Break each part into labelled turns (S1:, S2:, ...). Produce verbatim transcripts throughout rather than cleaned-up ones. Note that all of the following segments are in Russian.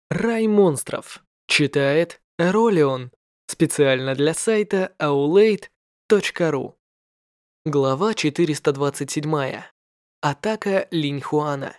S1: Рай монстров. Читает Ролион. Специально для сайта аулейт точка ру. Глава четыреста двадцать семь. Атака Линьхуана.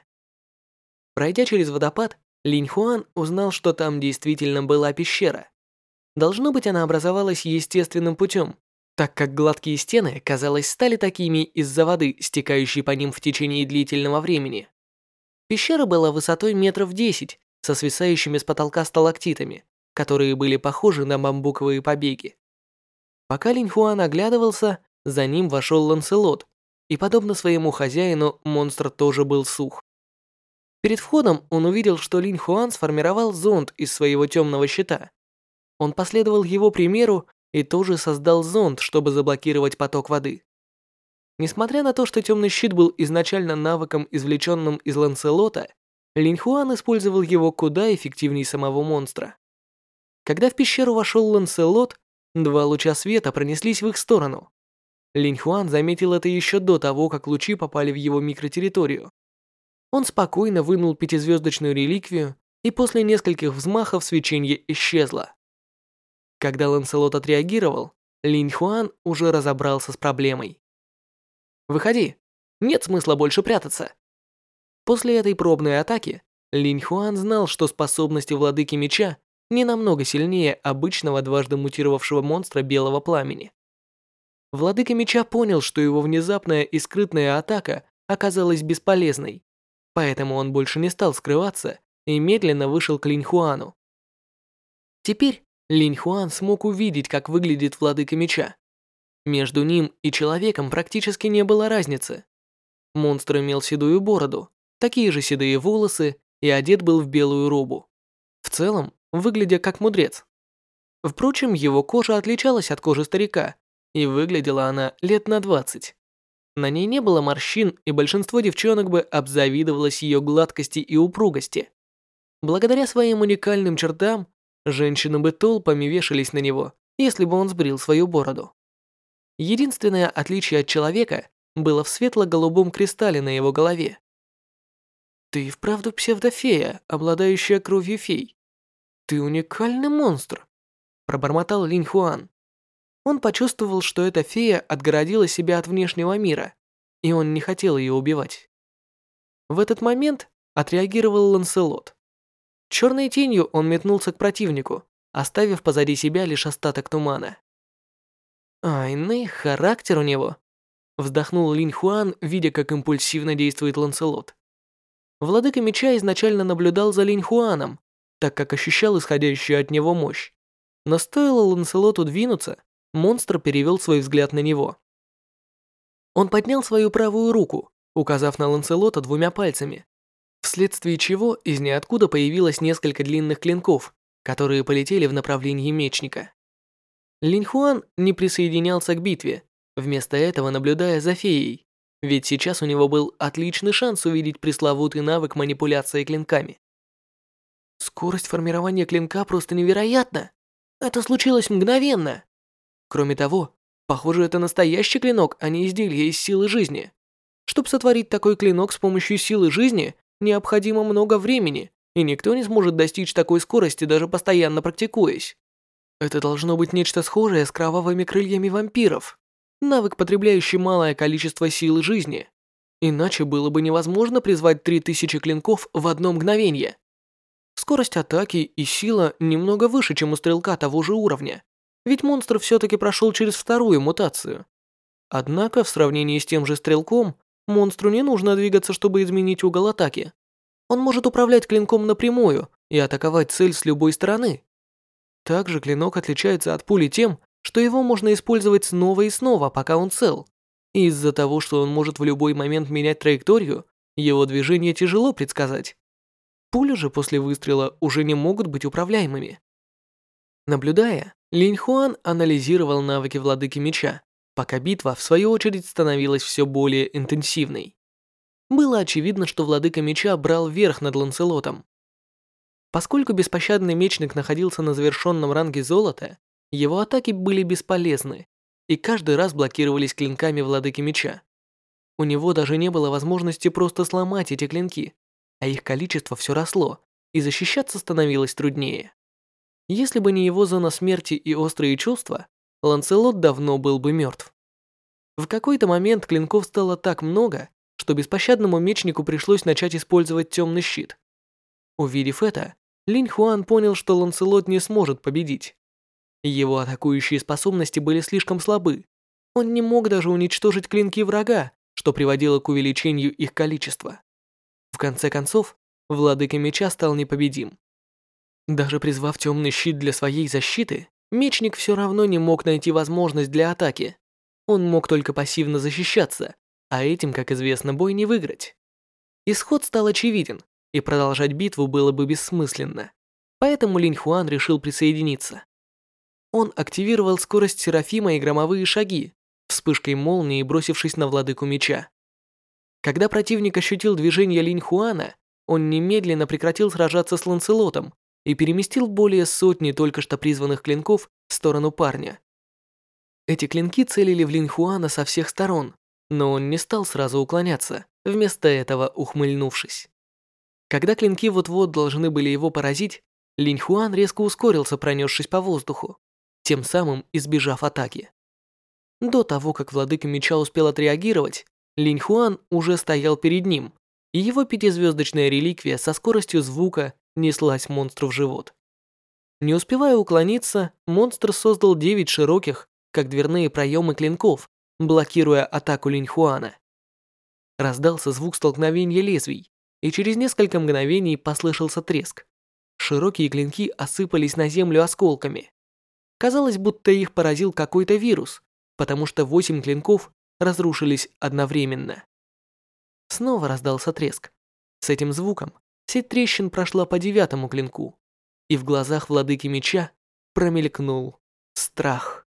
S1: Пройдя через водопад, Линьхуан узнал, что там действительно была пещера. Должно быть, она образовалась естественным путем, так как гладкие стены, казалось, стали такими из-за воды, стекающей по ним в течение длительного времени. Пещера была высотой метров десять, со свисающими с потолка сталактитами, которые были похожи на бамбуковые побеги. Пока Линьхуан оглядывался, за ним вошел Ланселот, и, подобно своему хозяину, монстр тоже был сух. Перед входом он увидел, что Линьхуан сформировал зонд из своего темного щита. Он последовал его примеру и тоже создал зонд, чтобы заблокировать поток воды. Несмотря на то, что темный щит был изначально навыком, извлеченным из Ланселота, Линьхуан использовал его куда эффективнее самого монстра. Когда в пещеру вошел Ланселот, два луча света пронеслись в их сторону. Линьхуан заметил это еще до того, как лучи попали в его микротерриторию. Он спокойно вынул пятизвездочную реликвию, и после нескольких взмахов свечение исчезло. Когда Ланселот отреагировал, Линьхуан уже разобрался с проблемой. «Выходи, нет смысла больше прятаться». После этой пробной атаки Линьхуан знал, что способности владыки меча не намного сильнее обычного дважды мутировавшего монстра белого пламени. Владыка меча понял, что его внезапная и скрытная атака оказалась бесполезной, поэтому он больше не стал скрываться и медленно вышел к Линьхуану. Теперь Линьхуан смог увидеть, как выглядит владыка меча. Между ним и человеком практически не было разницы. Монстр имел седую бороду, такие же седые волосы и одет был в белую робу. В целом, выглядя как мудрец. Впрочем, его кожа отличалась от кожи старика, и выглядела она лет на двадцать. На ней не было морщин, и большинство девчонок бы обзавидовалось ее гладкости и упругости. Благодаря своим уникальным чертам, женщины бы толпами вешались на него, если бы он сбрил свою бороду. Единственное отличие от человека было в светло-голубом кристалле на его голове. «Ты и вправду псевдофея, обладающая кровью фей. Ты уникальный монстр», – пробормотал Линьхуан. Он почувствовал, что эта фея отгородила себя от внешнего мира, и он не хотел ее убивать. В этот момент отреагировал Ланселот. Черной тенью он метнулся к противнику, оставив позади себя лишь остаток тумана. «Айный характер у него», – вздохнул Линьхуан, видя, как импульсивно действует Ланселот. Владыка меча изначально наблюдал за Линьхуаном, так как ощущал исходящую от него мощь. Но стоило Ланселоту двинуться, монстр перевел свой взгляд на него. Он поднял свою правую руку, указав на Ланселота двумя пальцами, вследствие чего из ниоткуда появилось несколько длинных клинков, которые полетели в направлении мечника. Линьхуан не присоединялся к битве, вместо этого наблюдая за феей, ведь сейчас у него был отличный шанс увидеть пресловутый навык манипуляции клинками. Скорость формирования клинка просто невероятна. Это случилось мгновенно. Кроме того, похоже, это настоящий клинок, а не изделие из силы жизни. Чтобы сотворить такой клинок с помощью силы жизни, необходимо много времени, и никто не сможет достичь такой скорости, даже постоянно практикуясь. Это должно быть нечто схожее с кровавыми крыльями вампиров. Навык, потребляющий малое количество силы жизни. Иначе было бы невозможно призвать три тысячи клинков в одно мгновение. Скорость атаки и сила немного выше, чем у стрелка того же уровня, ведь монстр все-таки прошел через вторую мутацию. Однако, в сравнении с тем же стрелком, монстру не нужно двигаться, чтобы изменить угол атаки. Он может управлять клинком напрямую и атаковать цель с любой стороны. Также клинок отличается от пули тем, что его можно использовать снова и снова, пока он цел. И из-за того, что он может в любой момент менять траекторию, его движение тяжело предсказать. Пули же после выстрела уже не могут быть управляемыми. Наблюдая, Линьхуан анализировал навыки владыки меча, пока битва, в свою очередь, становилась все более интенсивной. Было очевидно, что владыка меча брал верх над Ланселотом. Поскольку беспощадный мечник находился на завершенном ранге золота, его атаки были бесполезны, и каждый раз блокировались клинками владыки меча. У него даже не было возможности просто сломать эти клинки, а их количество все росло, и защищаться становилось труднее. Если бы не его зона смерти и острые чувства, Ланселот давно был бы мертв. В какой-то момент клинков стало так много, что беспощадному мечнику пришлось начать использовать темный щит. Увидев это, Линь Хуан понял, что Ланселот не сможет победить. Его атакующие способности были слишком слабы. Он не мог даже уничтожить клинки врага, что приводило к увеличению их количества. В конце концов, владыка меча стал непобедим. Даже призвав темный щит для своей защиты, мечник все равно не мог найти возможность для атаки. Он мог только пассивно защищаться, а этим, как известно, бой не выиграть. Исход стал очевиден, и продолжать битву было бы бессмысленно. Поэтому Линь Хуан решил присоединиться. Он активировал скорость Серафима и громовые шаги, вспышкой молнии бросившись на владыку меча. Когда противник ощутил движение Линь Хуана, он немедленно прекратил сражаться с Ланселотом и переместил более сотни только что призванных клинков в сторону парня. Эти клинки целили в Линь Хуана со всех сторон, но он не стал сразу уклоняться, вместо этого ухмыльнувшись. Когда клинки вот-вот должны были его поразить, Линь Хуан резко ускорился, пронесшись по воздуху, тем самым избежав атаки. До того, как владыка меча успел отреагировать, Линь Хуан уже стоял перед ним, и его пятизвездочная реликвия со скоростью звука неслась монстру в живот. Не успевая уклониться, монстр создал девять широких, как дверные проемы клинков, блокируя атаку Линь Хуана. Раздался звук столкновения лезвий, и через несколько мгновений послышался треск. Широкие клинки осыпались на землю осколками. Казалось, будто их поразил какой-то вирус, потому что восемь клинков разрушились одновременно. Снова раздался треск. С этим звуком сеть трещин прошла по девятому клинку, и в глазах владыки меча промелькнул страх.